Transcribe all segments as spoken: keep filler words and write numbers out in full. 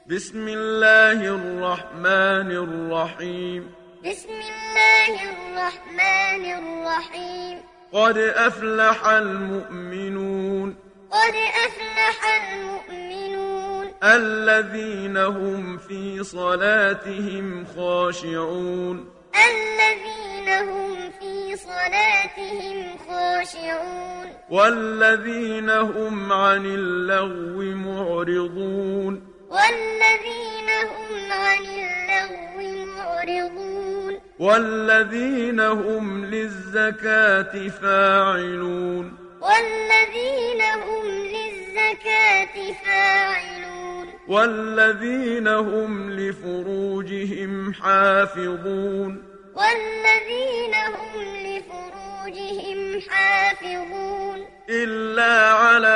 بسم الله الرحمن الرحيم بسم الله الرحمن الرحيم قد أفلح المؤمنون قد أفلح المؤمنون الذين هم في صلاتهم خاشعون الذين هم في صلاتهم خاشعون والذين هم عن اللغو معرضون والذين هم عن اللغو معرضون والذين هم للزكاة فاعلون والذين هم للزكاة فاعلون والذين هم لفروجهم حافظون والذين هم لفروجهم حافظون إلا على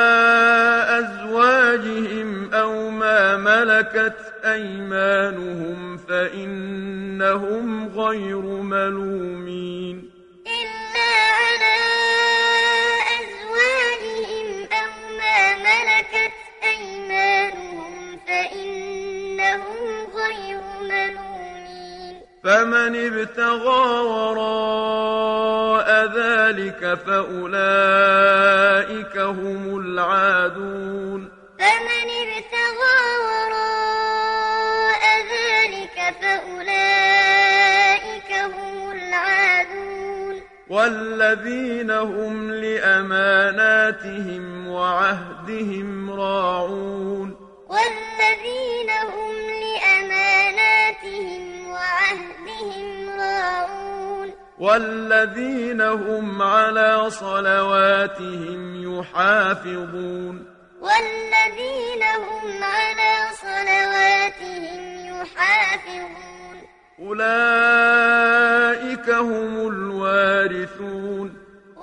أزواجهم أو ما ملكت أيمانهم فإنهم غير ملومين إلا على أزواجهم أو ما ملكت أيمانهم فإنهم غير ملومين فمن ابتغى وراء ذلك فأولئك هم العادون فمن ابتغى وراء ذلك فأولئك هم العادون والذين هم لأماناتهم وعهدهم راعون والذين هم لأماناتهم وعهدهم راعون والذين هم على صلواتهم يحافظون والذين هم على صلواتهم يحافظون أولئك هم الوارثون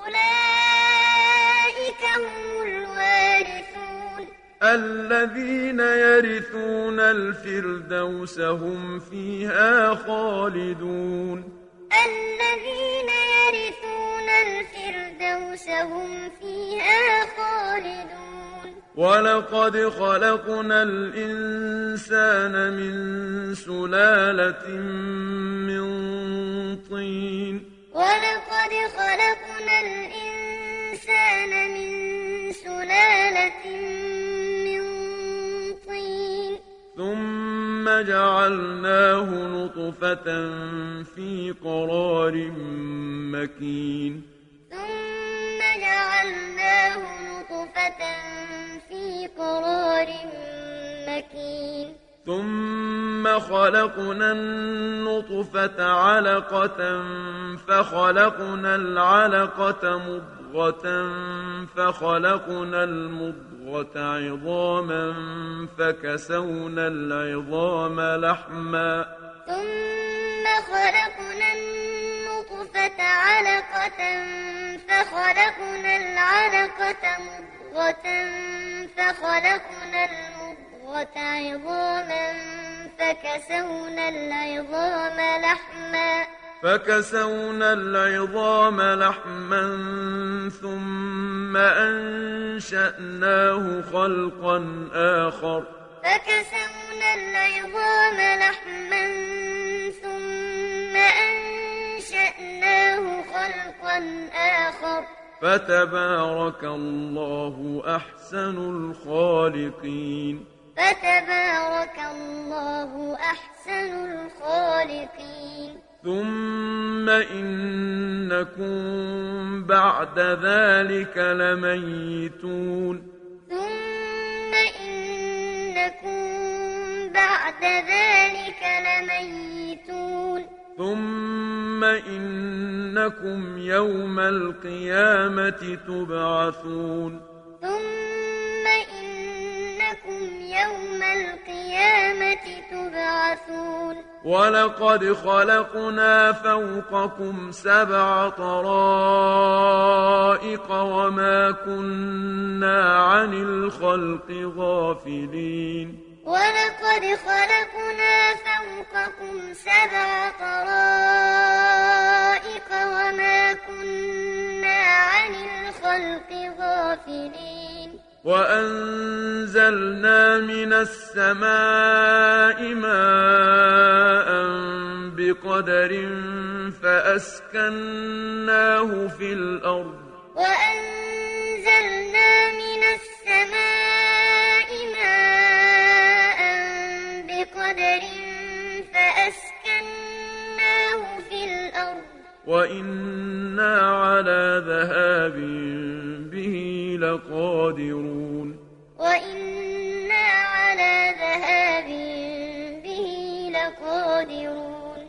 أولئك هم الوارثون الذين يرثون الفردوس هم فيها خالدون الذين يرثون الفردوس هم فيها خالدون ولقد خلقنا الإنسان من سلالة من طين ولقد خلقنا الإنسان من سلالة من طين ثم جعلناه نطفة في قرار مكين ثم جعلناه نطفة في قرار مكين ثم خلقنا النطفة علقة فخلقنا العلقة مضغة فخلقنا المضغة عظاما فكسونا العظام لحما ثم خلقنا النطفة علقة فخلقنا العلقة مضغة فخلقنا المضغة عظاما فكسونا العظام لحما فكسونا العظام لحما ثم أنشأناه خلقا آخر فكسونا العظام لحما ثم أنشأناه خلقا آخر فتبارك الله أحسن الخالقين فتبارك الله أحسن الخالقين ثم إنكم بعد ذلك لميتون ثم إنكم بعد ذلك لميتون ثم إنكم يوم القيامة تبعثون ثم إنكم يوم القيامة تبعثون ولقد خلقنا فوقكم سبع طرائق وما كنا عن الخلق غافلين ولقد خلقنا فوقكم سبع طرائق وما كنا عن الخلق غافلين وأنزلنا من السماء ماء بقدر فأسكناه في الأرض وأنزلنا من السماء ماء بقدر فأسكناه في الأرض وإنا على ذهاب به لقادرون وإنا على ذهاب به لقادرون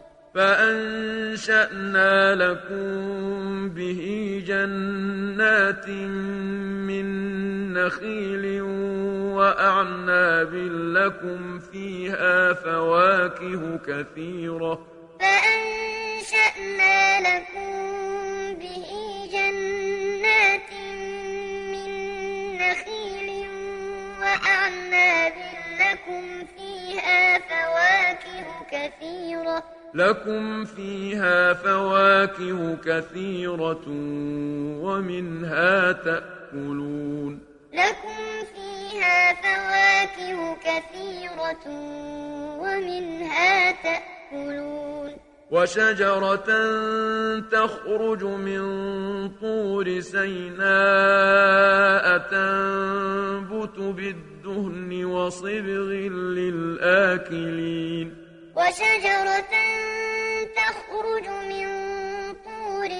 فأنشأنا لكم به جنات من نخيل وأعناب لكم فيها فواكه كثيرة فأنشأنا لكم به جنات من نخيل وأعناب لكم فيها فواكه كثيرة لكم فيها فواكه كثيرة ومنها تأكلون لكم فيها فواكه كثيرة ومنها تأكلون وشجرة تخرج من طور سيناء تنبت بالدهن وصبغ للآكلين وشجرة تخرج من طور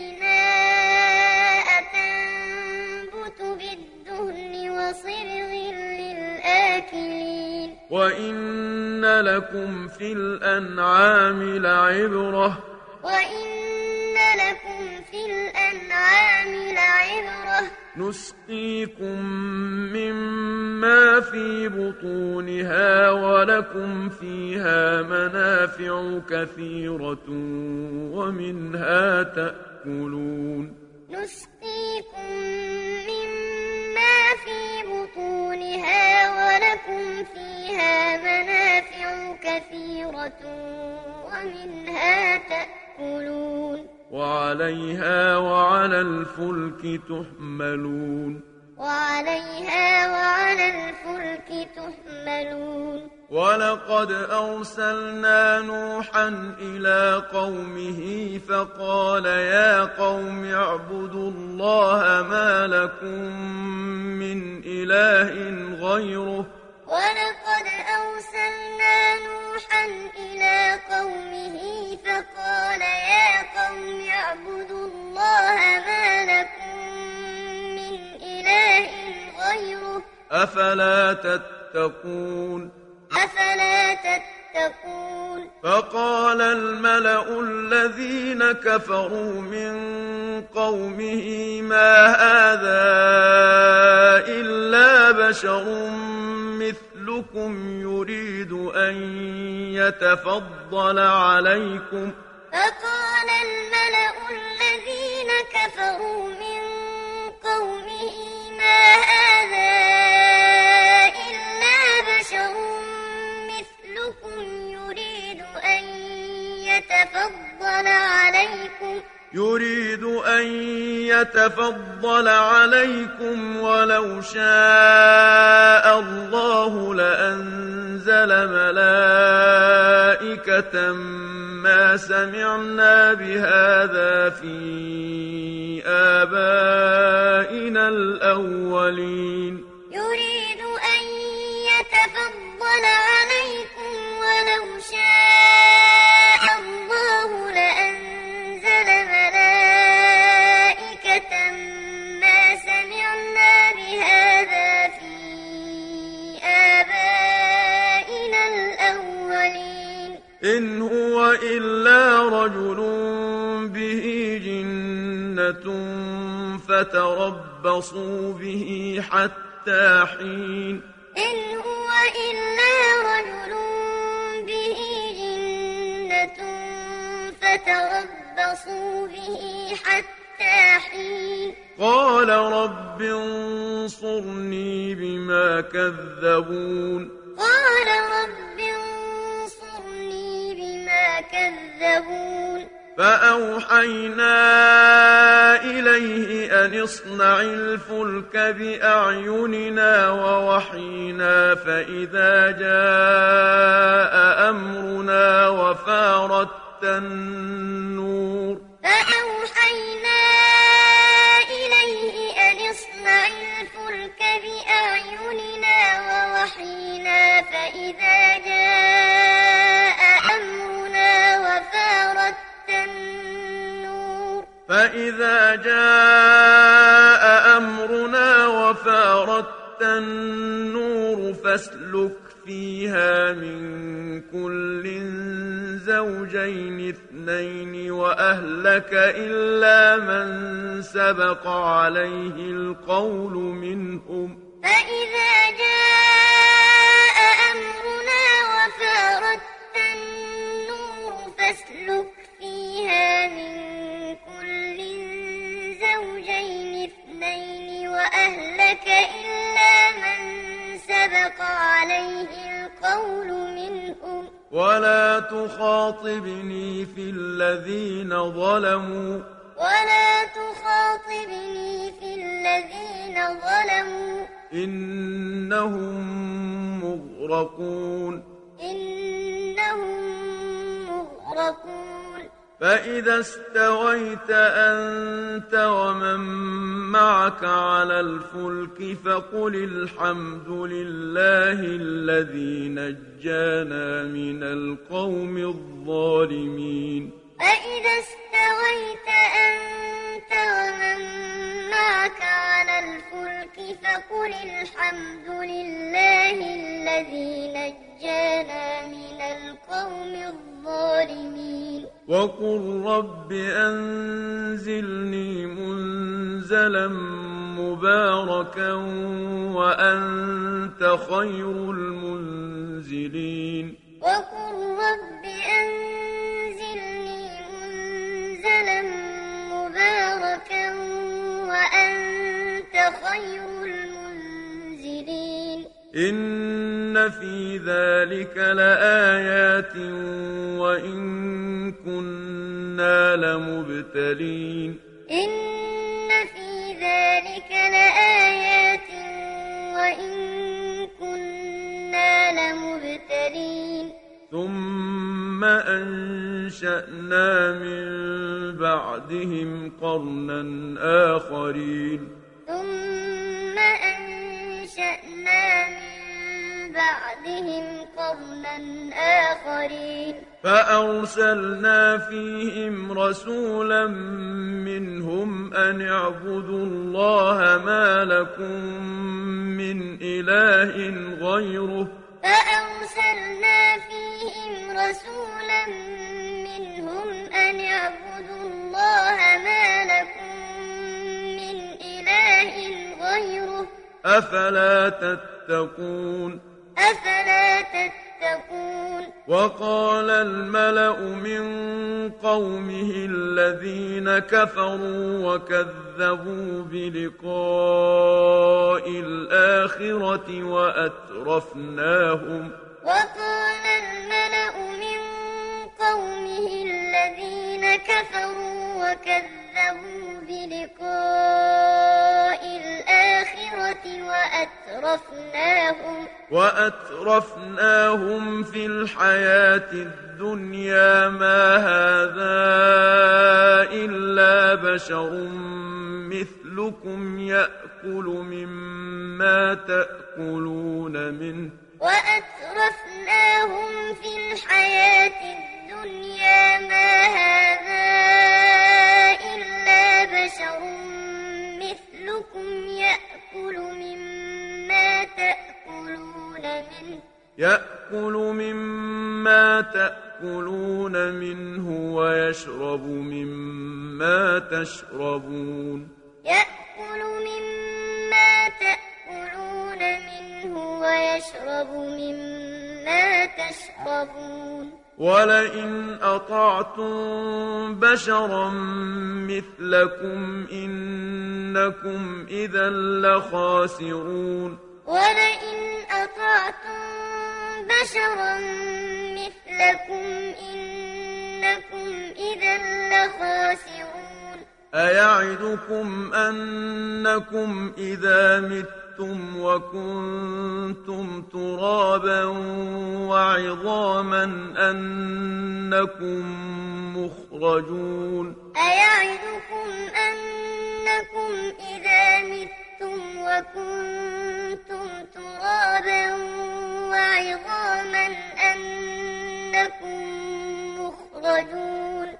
سيناء تنبت بالدهن وصبغ للآكلين وإن لكم في الأنعام لعبرة وإن لكم في الأنعام لعبرة نسقيكم مما في بطونها ولكم فيها منافع كثيرة ومنها تأكلون نسقيكم مما في بطونها ولكم فيها منافع كثيرة ومنها تأكلون وعليها وعلى الفلك تحملون وعليها وعلى الفلك تحملون ولقد أرسلنا نوحا إلى قومه فقال يا قوم اعبدوا الله ما لكم من إله غيره ولقد أرسلنا نوحا إلى قومه فقال يا قوم اعبدوا الله ما لكم من إله غيره أفلا تتقون أفلا تتقون فقال الملأ الذين كفروا من قومه ما هذا إلا بشر مثلكم يريد أن يتفضل عليكم فقال الملأ الذين كفروا من قومه ما هذا إلا بشر مثلكم يريد أن يتفضل عليكم يريد أن يتفضل عليكم ولو شاء الله لأنزل ملائكة ما سمعنا بهذا في آبائنا الأولين يريد أن يتفضل عليكم ولو شاء الله لأنزل ملائكة ما سمعنا بهذا في آبائنا الأولين إن هو إلا رجل به جنة فتربصوا به حتى حين إن هو إلا رجل به جنة فتربصوا به حتى حين قال رب انصرني بما كذبون قال رب انصرني بما كذبون فأوحينا إليه أن اصنع الفلك بأعيننا ووحينا فإذا جاء أمرنا وفارت النور فأوحينا إليه أن اصنع الفلك بأعيننا ووحينا فإذا جاء أمرنا وفارت النور فإذا جاء أمرنا وفارت النور فاسلك فيها من كل زوجين اثنين وأهلك إلا من سبق عليه القول منهم فإذا جاء أمرنا وفارت النور فاسلك فيها من كل زوجين اثنين وأهلك إلا من سبق عليه القول منهم ولا تخاطبني في الذين ظلموا ولا تخاطبني في الذين ظلموا إنهم مغرقون إنهم مغرقون فإذا استويت أنت ومن معك على الفلك فقل الحمد لله الذي نجانا من القوم الظالمين فإذا استويت أنت ومن معك على الفلك فقل الحمد لله الذي نجانا من القوم الظالمين وقل رب أنزلني منزلا مباركا وأنت خير المنزلين وقل رب أنزلني منزلا مباركا وأنت خير المنزلين إن في ذلك لآيات وإن كنا لمبتلين إن في ذلك لآيات وإن كنا لمبتلين ثم أنشأنا من بعدهم قرنا آخرين ثم أنشأنا من بعدهم قرنا آخرين فأرسلنا فيهم رسولا منهم أن اعبدوا الله ما لكم من إله غيره فأرسلنا فيهم رسولا منهم أن اعبدوا الله ما لكم من إله غيره أفلا تتقون أفلا تتقون وقال الملأ من قومه الذين كفروا وكذبوا بلقاء الآخرة وأترفناهم وقال الملأ من قومه الذين كفروا وكذبوا بلقاء الآخرة وأترفناهم وأترفناهم في الحياة الدنيا ما هذا إلا بشر مثلكم يأكل مما تأكلون منه وأترفناهم في الحياة الدنيا ما هذا إلا بشر مثلكم يأكل مما تأكلون منه يأكل مما تأكلون منه ويشرب مما تشربون يأكل مما تأكلون منه ويشرب مما تشربون ولئن أطعتم بشرا مثلكم إنكم إذا لخاسرون ولئن أطعتم بشرا مثلكم إنكم إذا أيعدكم أنكم إذا متم وكنتم ترابا وعظاما أنكم مخرجون أيعدكم أنكم إذا متم وكنتم ترابا وعظاما أنكم مخرجون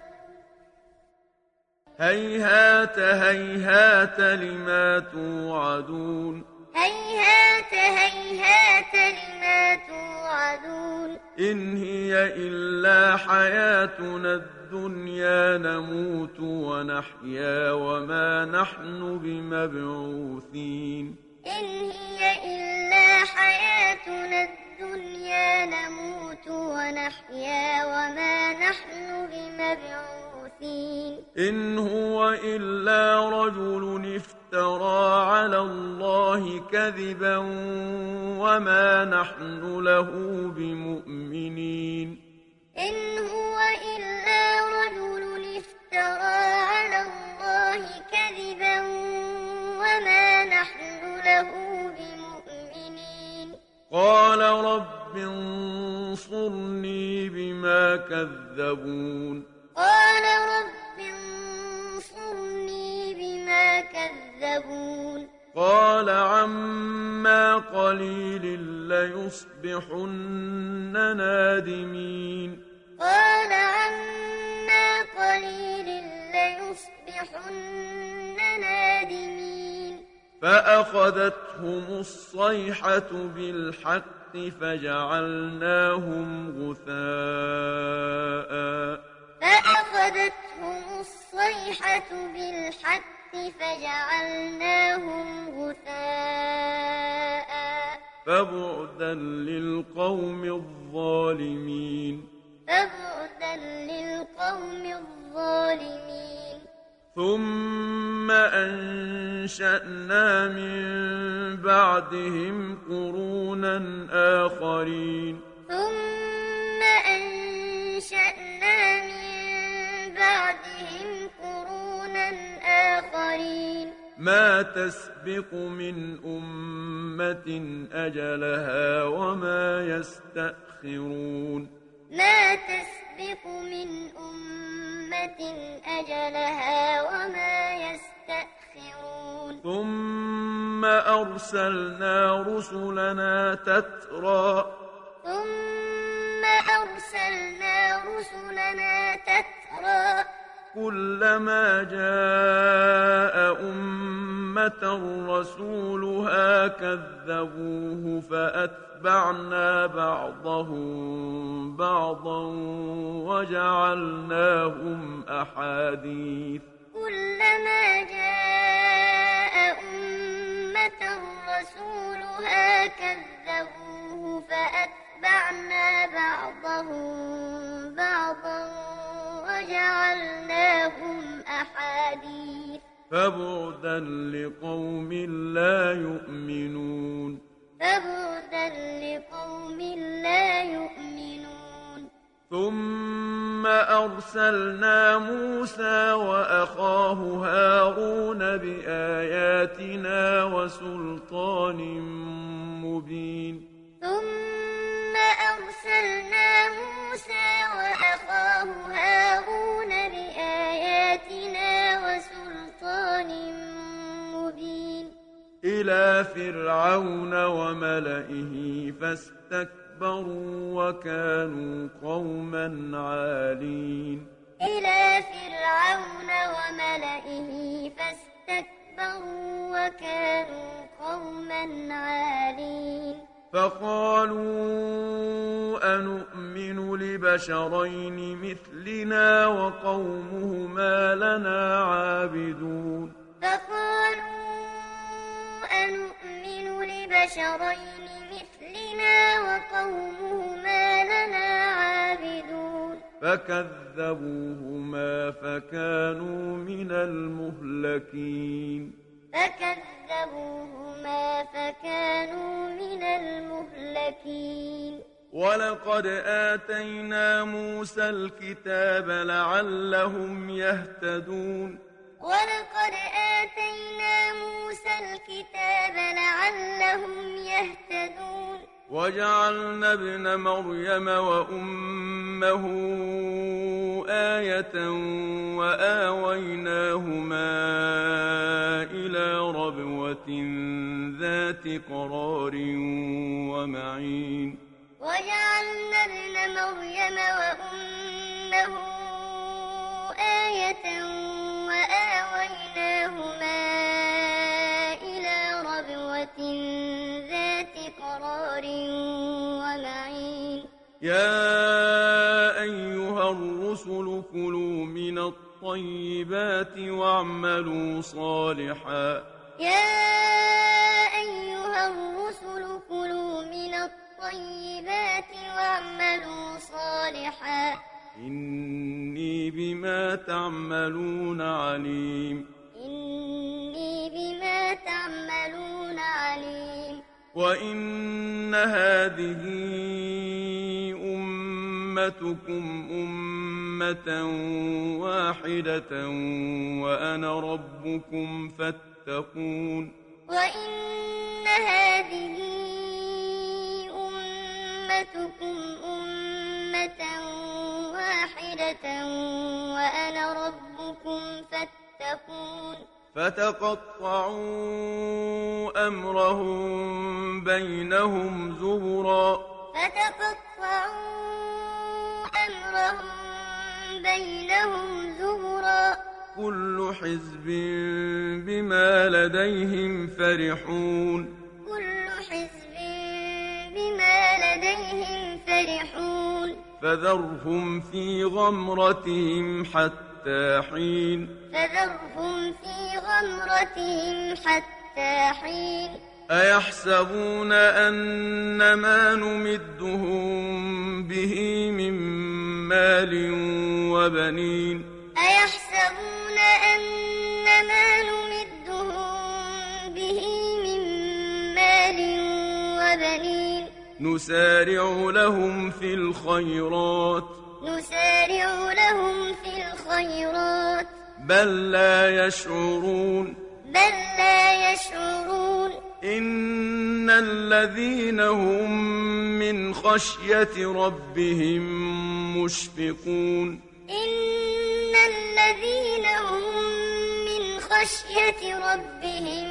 هيهات هيهات لما توعدون هيهات هيهات لما توعدون إن هي إلا حياتنا الدنيا نموت ونحيا وما نحن بمبعوثين إن هي إلا حياتنا الدنيا نموت ونحيا وما نحن بمبعوثين إن هو إلا رجل افترى على الله كذبا وما نحن له بمؤمنين إن هو إلا رجل افترى على الله كذبا وما نحن له بمؤمنين قال رب انصرني بما كذبون قال رب انصرني بما كذبون قال عما قليل ليصبحن نادمين قال عما قليل ليصبحن نادمين فأخذتهم الصيحة بالحق فجعلناهم غثاء فأخذتهم الصيحة بالحق فجعلناهم غثاء فبعدا للقوم الظالمين فبعدا للقوم الظالمين ثم أنشأنا من بعدهم قرونا آخرين ثم أنشأنا من بعدهم قرونا آخرين ما تسبق من أمة أجلها وما يستأخرون ما تسبق من أمة أجلها وما يستأخرون ثم أرسلنا رسلنا تترى ثم أرسلنا رسلنا تترى كلما جاء أمة رسولها كذبوه فأتبعنا بعضهم بعضا وجعلناهم أحاديث كلما جاء أمة رسولها كذبوه فأتبعنا بعضهم بعضا وجعلناهم أحاديث فبعدا لقوم لا يؤمنون فبعدا لقوم لا يؤمنون ثم أرسلنا موسى وأخاه هارون بآياتنا وسلطان مبين ثم أرسلنا موسى وأخاه هارون بآياتنا وسلطان مبين إلى فرعون وملئه فاستكبروا وكانوا قوما عالين إلى فرعون وملئه فاستكبروا وكانوا قوما عالين فقالوا أنؤمن لبشرين مثلنا وقومهما لنا عابدون فقالوا أنؤمن لبشرين مثلنا وقومهما لنا عابدون فكذبوهما فكانوا من المهلكين فكذبوهما فكانوا من المهلكين ولقد آتينا موسى الكتاب لعلهم يهتدون ولقد آتينا موسى الكتاب لعلهم يهتدون وجعلنا ابن مريم وأمه آية وآويناهما إلى ربوة ذات قرار ومعين وجعلنا ابن مريم وأمه آية وآويناهما إلى ربوة ذات قرار ومعين يا أيها الرسل كلوا من الطيبات واعملوا صالحا يا أيها الرسل كلوا من الطيبات واعملوا صالحا إني بما تعملون عليم إني بما تعملون عليم وإن هذه أمتكم أمة واحدة وأنا ربكم فاتقون وإن هذه أمتكم أمة واحدة وأنا ربكم فاتقون فتقطعوا أمرهم بينهم زبرا فتقطعوا أمرهم بينهم زبرا كل حزب بما لديهم فرحون كل حزب بما لديهم فرحون فذرهم في غمرتهم حتى حين فذرهم في غمرتهم حتى حين أيحسبون أن ما نمدهم به من مال وبنين أيحسبون أن ما نمدهم به من مال وبنين نسارع لهم في الخيرات نسارع لهم في الخيرات بل لا يشعرون بل لا يشعرون إن الذين هم من خشية ربهم مشفقون إن الذين هم من خشية ربهم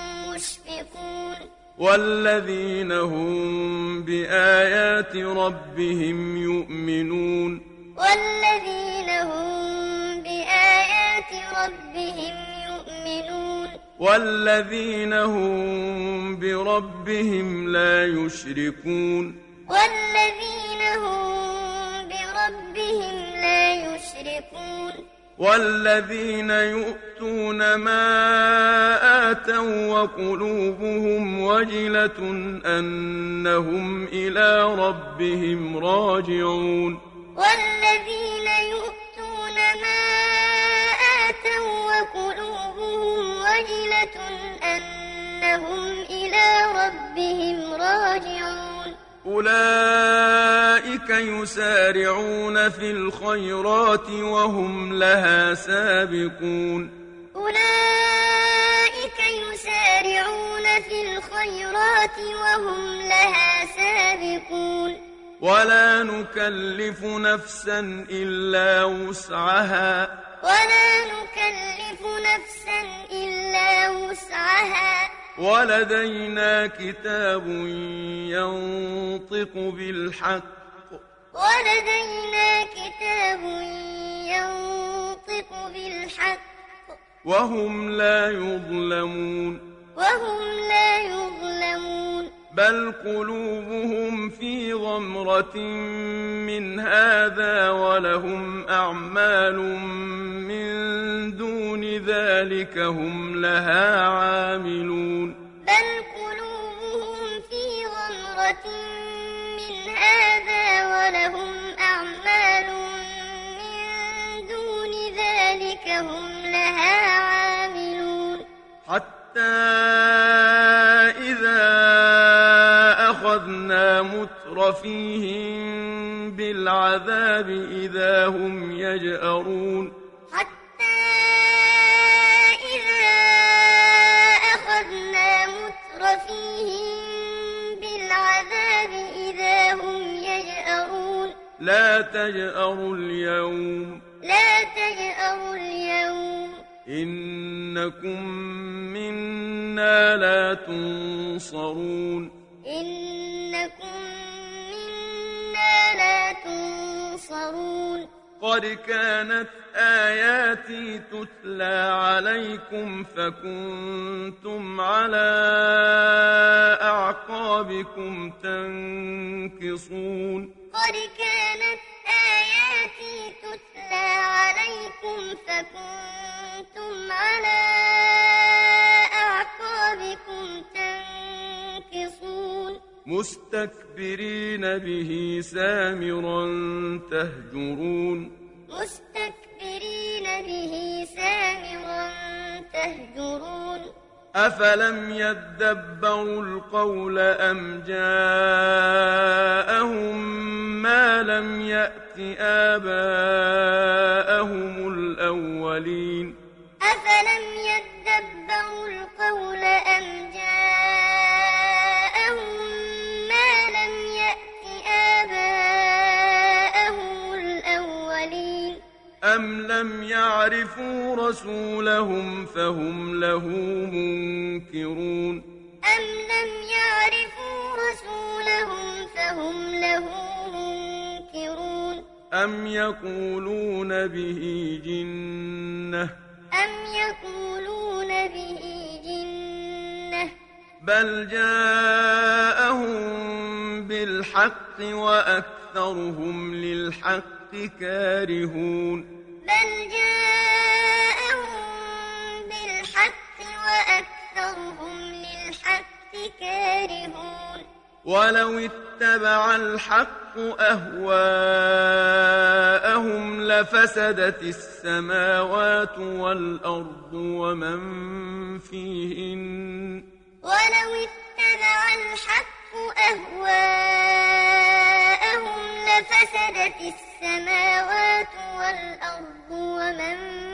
مشفقون والذين هم بآيات ربهم يؤمنون والذين هم بآيات ربهم يؤمنون والذين هم بربهم لا يشركون والذين هم بربهم لا يشركون والذين يؤتون ما آتوا وقلوبهم وجلة أنهم إلى ربهم راجعون والذين يؤتون ما آتوا وقلوبهم وجلة أنهم إلى ربهم راجعون أولئك يسارعون في الخيرات وهم لها سابقون أولئك يسارعون في الخيرات وهم لها سابقون ولا نكلف نفسا إلا وسعها ولا نكلف نفسا إلا وسعها ولدينا كتاب ينطق بالحق ولدينا كتاب ينطق بالحق وهم لا يظلمون وهم لا يظلمون بل قلوبهم في غمرة من هذا ولهم أعمال من دون ذلك هم لها عاملون بل قلوبهم في غمرة من هذا ولهم أعمال من دون ذلك هم لها عاملون حتى إذا أخذنا مترفيهم بالعذاب إذا هم يجأرون حتى لا تجأروا اليوم لا تجأروا اليوم إنكم منا لا تنصرون إنكم منا لا تنصرون قد كانت آياتي تتلى عليكم فكنتم على أعقابكم تنكصون قد كانت آياتي تتلى عليكم فكنتم على أعقابكم تنكصون مستكبرين به سامرا تهجرون مستكبرين به سامرا تهجرون أفلم يدبروا القول أم جاءهم ما لم يأت آباءهم الأولين أفلم يدبروا القول أم جاءهم ما لم يأت آباءهم الأولين أم لم يعرفوا رسولهم فهم له منكرون أم لم يعرفوا رسولهم فهم له منكرون أم يقولون به جنة أم يقولون به جنة بل جاءهم بالحق وأكثرهم للحق كارهون بل جاءهم بالحق وأكثرهم للحق كارهون ولو اتبع الحق أهواءهم لفسدت السماوات والأرض ومن فيهن ولو اتبع الحق أهواءهم لفسدت السماوات والأرض ومن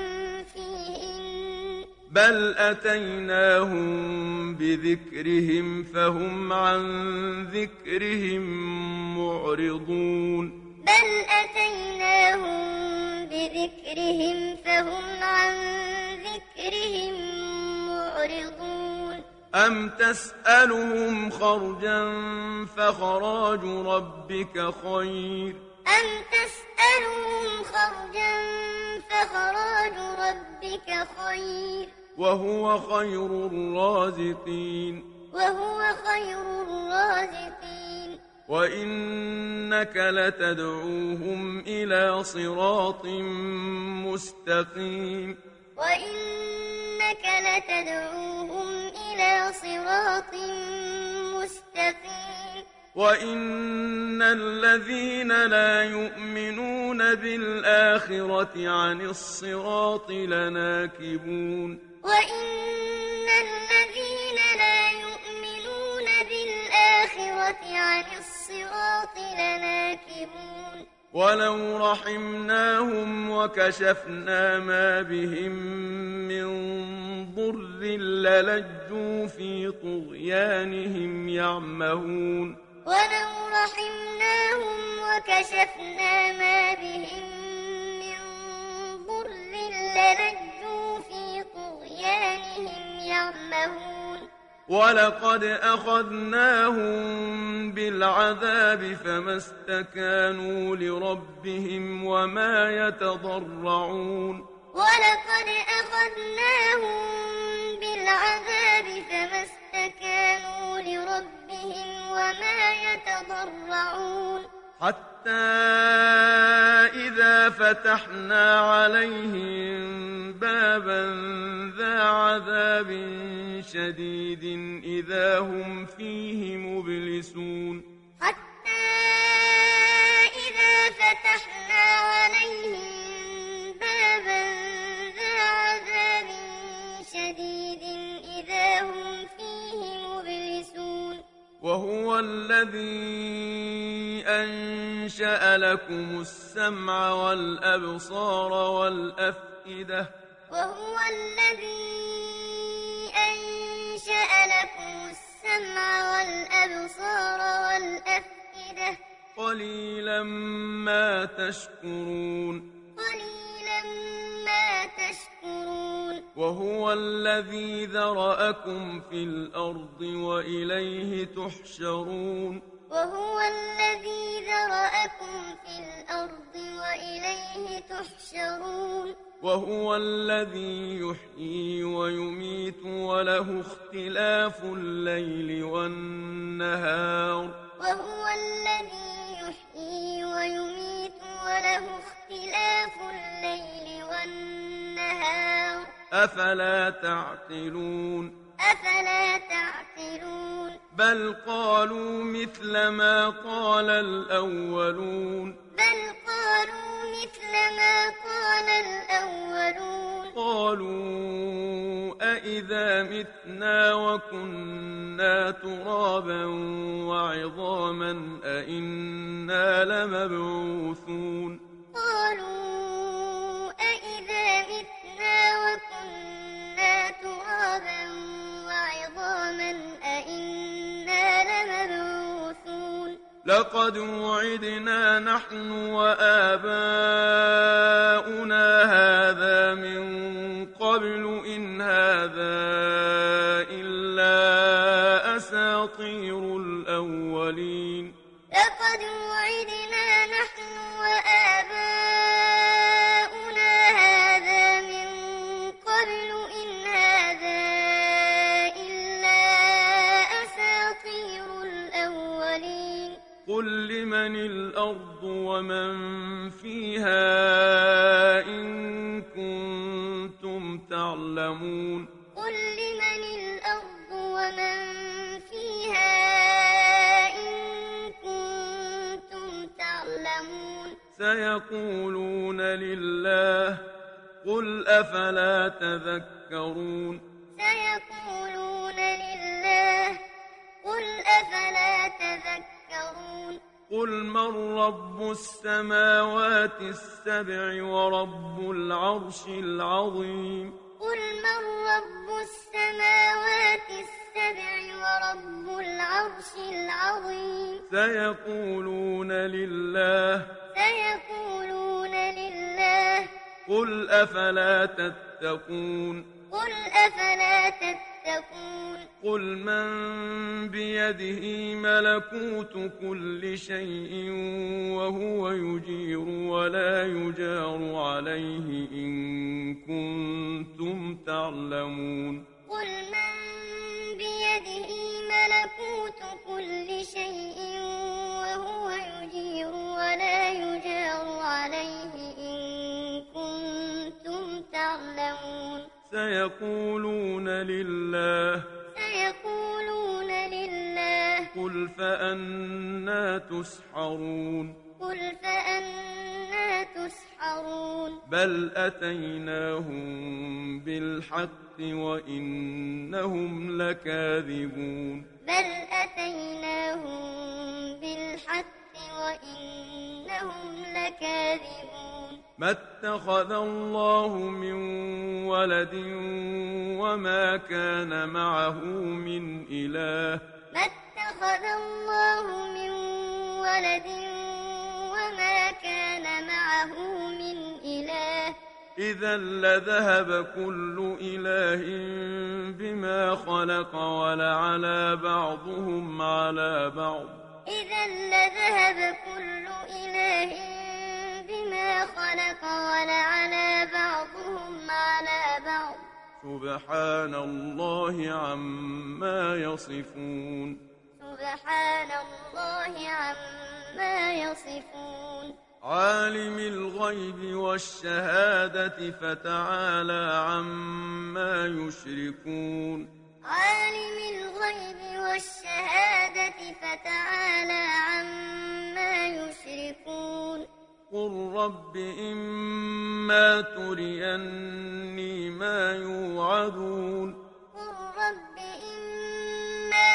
فيهن بل أتيناهم بذكرهم فهم عن ذكرهم معرضون بل أتيناهم بذكرهم فهم عن ذكرهم معرضون أم تسألهم خرجا فخراج ربك خير أم تسألهم خرجا فخراج ربك خير وهو خير الرازقين وهو خير الرازقين وإنك لتدعوهم إلى صراط مستقيم وإنك لتدعوهم إلى صراط مستقيم وإن الذين لا يؤمنون بالآخرة عن الصراط لناكبون وإن الذين لا يؤمنون بالآخرة عن الصراط لناكبون ولو رحمناهم وكشفنا ما بهم من ضر للجوا في طغيانهم يعمهون ولو رحمناهم وكشفنا ما بهم من ضر للجوا في طغيانهم يعمهون ولقد أخذناهم بالعذاب فما استكانوا لربهم وما يتضرعون ولقد أخذناهم بالعذاب فما استكانوا لربهم وما يتضرعون حتى إذا فتحنا عليهم بابا ذا عذاب شديد إذا هم فيه مبلسون حتى إذا فتحنا عليهم بابا ذا عذاب شديد إذا هم فيه مبلسون وهو الذي أنشأ لكم السمع والأبصار والأفئدة وهو الذي أنشأ لكم السمع والأبصار والأفئدة قليلا ما تشكرون قليلا ما تشكرون وهو الذي ذرأكم في الأرض وإليه تحشرون وهو الذي ذرأكم في الأرض وإليه تحشرون وهو الذي يحيي ويميت وله اختلاف الليل والنهار وهو الذي يحيي ويميت وله اختلاف الليل والنهار أفلا تعقلون أفلا تعقلون بل قالوا مثل ما قال الأولون بل قالوا مثل ما قال الأولون قالوا أإذا متنا وكنا ترابا وعظاما أإنا لمبعوثون قالوا أإذا متنا وكنا ترابا وعظاما أإنا لمبعوثون لقد وعدنا نحن وآباؤنا هذا من قبل إن هذا إلا أساطير الأولين لقد وعدنا نحن وآباؤنا هذا من قبل إن هذا إلا أساطير الأولين قل لمن الأرض ومن فيها إن كنتم تعلمون قل لمن الأرض ومن فيها إن كنتم تعلمون سيقولون لله قل أفلا تذكرون سيقولون لله قل أفلا تذكرون قل من رب السماوات السبع ورب العرش العظيم قل من رب السماوات السبع ورب العرش العظيم سيقولون لله سيقولون لله قل أفلا تتقون قل أفلا تتقون قل من بيده ملكوت كل شيء وهو يجير ولا يجار عليه إن كنتم تعلمون قل من بيده ملكوت كل شيء وهو يجير ولا يجار عليه إن كنتم تعلمون سيقولون لله سيقولون لله قل فأنا تسحرون قل فأنا تسحرون بل أتيناهم بالحق وإنهم لكاذبون بل أتيناهم بالحق وإنهم لكاذبون ما اتخذ الله من ولد وما كان معه من إله ما اتخذ الله من ولد وما كان معه من إله إذا لذهب كل إله بما خلق ولعلى بعضهم على بعض إذا لذهب كل إله بما خلق ولعلى بعضهم على بعض سبحان الله عما يصفون سبحان الله عما يصفون عالم الغيب والشهادة فتعالى عما يشركون عالم الغيب والشهادة فتعالى عما يشركون قل رب إما تريني ما يوعدون قل رب إما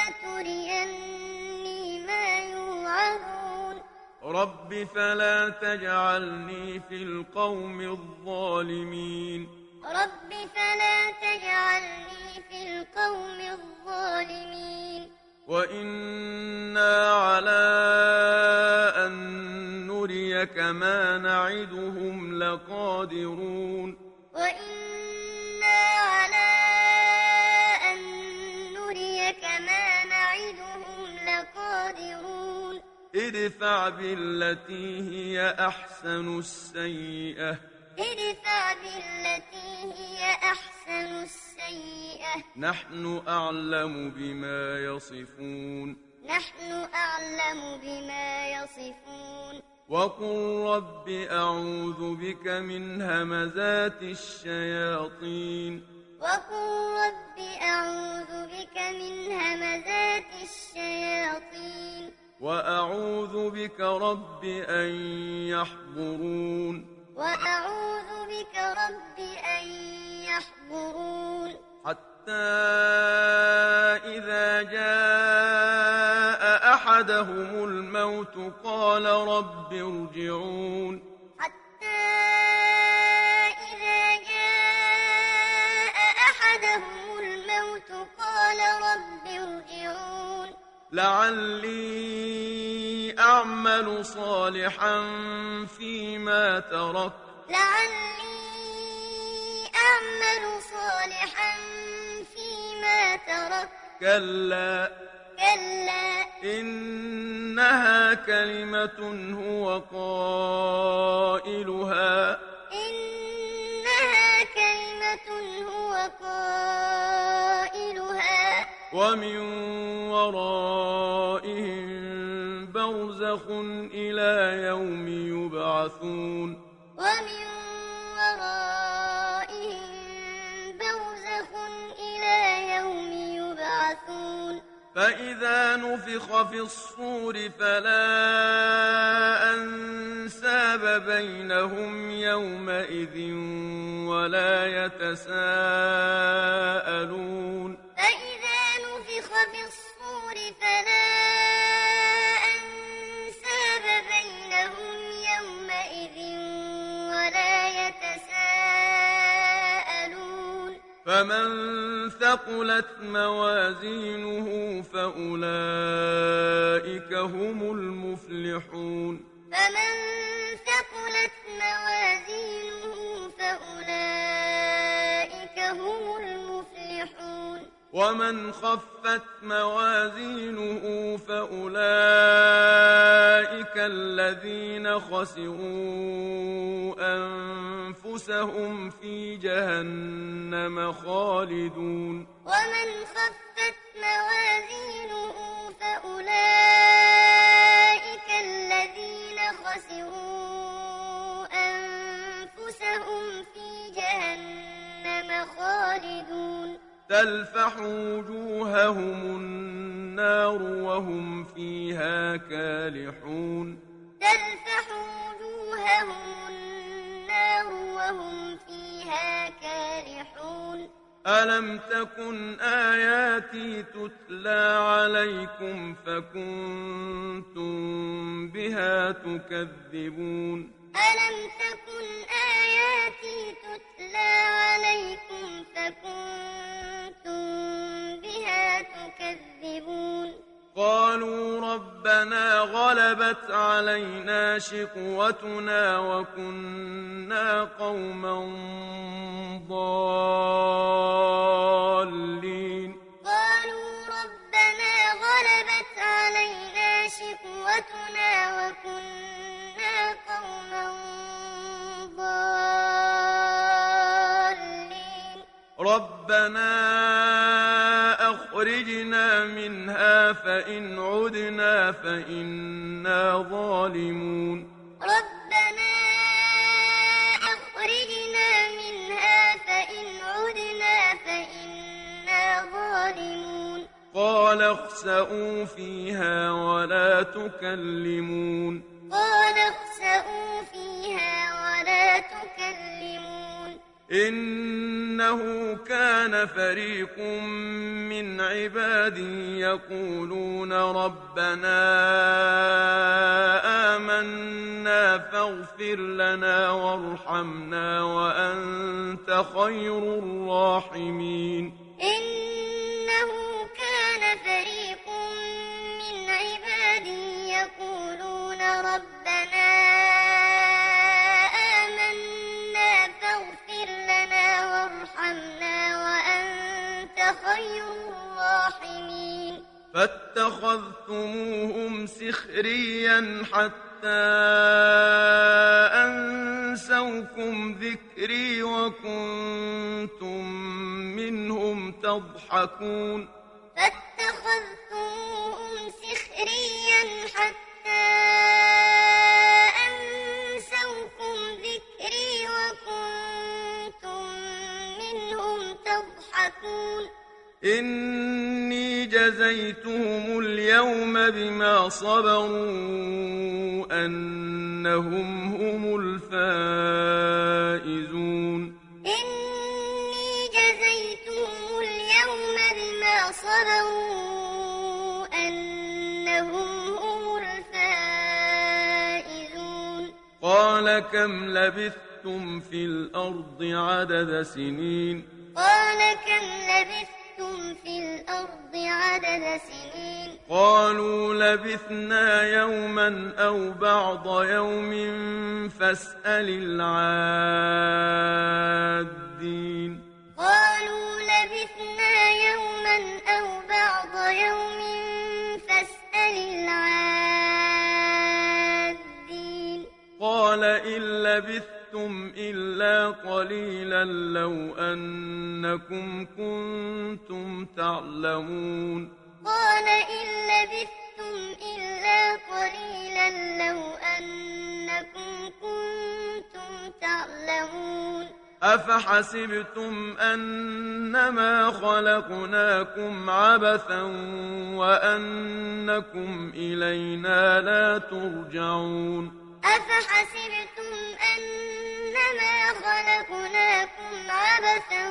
تريني ما يوعدون رب فلا تجعلني في القوم الظالمين رب فلا تجعلني في القوم الظالمين وإنا على أن نريك ما نعدهم لقادرون وإنا على أن نريك ما نعدهم لقادرون ادفع بالتي هي أحسن السيئة ادفع بالتي هي أحسن السيئة نحن أعلم بما يصفون نحن أعلم بما يصفون وقل رب أعوذ بك من همزات الشياطين وقل رب أعوذ بك من همزات الشياطين وأعوذ بك رب أن يحضرون وأعوذ بك رب أن يحضرون حتى إذا جاء أحدهم الموت قال رب ارجعون حتى إذا جاء أحدهم الموت قال رب ارجعون لعلي أعمل صالحا فيما تركت لعلي أعمل صالحا فيما تركت كلا كلا إنها كلمة هو قائلها إنها كلمة هو قائلها ومن ورائهم برزخ إلى يوم يبعثون ومن ورائهم برزخ إلى يوم يبعثون فإذا نفخ في الصور فلا أنساب بينهم يومئذ ولا يتساءلون فإذا نفخ في الصور فلا أنساب بينهم يومئذ ولا يتساءلون فمن ثقلت موازينه فأولئك هم المفلحون فمن ثقلت موازينه فأولئك هم المفلحون ومن خفت موازينه فأولئك الذين خسروا أنفسهم في جهنم خالدون ومن خفت موازينه فأولئك الذين خسروا أنفسهم في جهنم خالدون تلفح وجوههم النار وهم فيها كالحون تلفح وجوههم النار وهم فيها كالحون ألم تكن آياتي تتلى عليكم فكنتم بها تكذبون ألم تكن آياتي تتلى عليكم فكنتم بها تكذبون قالوا ربنا غلبت علينا شقوتنا وكنا قوما ضالين قالوا ربنا غلبت علينا شقوتنا وكنا قوما ضالين ربنا أخرجنا منها فإن عدنا فإنا ظالمون ربنا أخرجنا منها فإن عدنا فإنا ظالمون قال اخسئوا فيها ولا تكلمون قال اخسئوا فيها ولا تكلمون إنه كان فريق من عبادي يقولون ربنا آمنا فاغفر لنا وارحمنا وأنت خير الراحمين إنه كان فريق سخريا حتى أنسوكم ذكري وكنتم منهم تضحكون فاتخذتموهم سخريا حتى أنسوكم ذكري وكنتم منهم تضحكون إني جزيتهم اليوم بما صبروا أنهم هم الفائزون إني جزيتهم اليوم بما صبروا أنهم هم الفائزون قال كم لبثتم في الأرض عدد سنين قال كم لبثتم في الأرض عدد سنين قالوا لبثنا يوما أو بعض يوم فاسأل العادين قالوا لبثنا يوما أو بعض يوم فاسأل العادين قال إن لبثتم إلا قليلا لو أنكم كنتم تعلمون قال إن لبثتم إلا قليلا لو أنكم كنتم تعلمون أفحسبتم أنما خلقناكم عبثا وأنكم إلينا لا ترجعون أفحسبتم أنما خلقناكم عبثا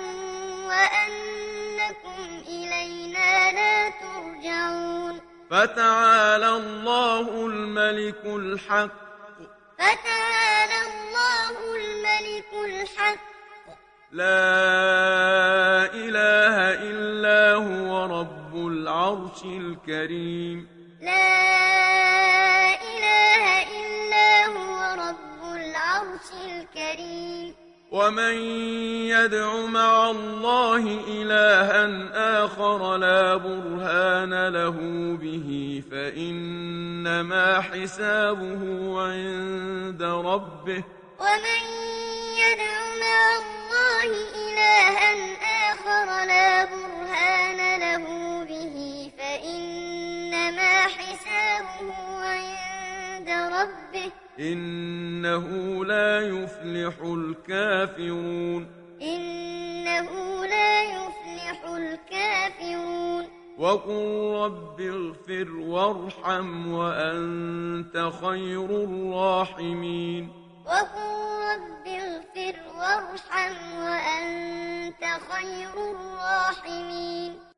وأنكم إلينا لا ترجعون فتعالى الله الملك الحق فتعالى الله الملك الحق لا إله إلا هو رب العرش الكريم لا إله إلا هو رب العرش الكريم ومن يدع مع الله إلها آخر لا برهان له به فإنما حسابه عند ربه ومن يدع مع الله إلها آخر لا برهان له به فإنما حسابه عند ربه إنه لا يفلح الكافرون إنه لا يفلح الكافرون وقل رب اغفر وارحم وأنت خير الراحمين وقل رب اغفر وارحم وأنت خير الراحمين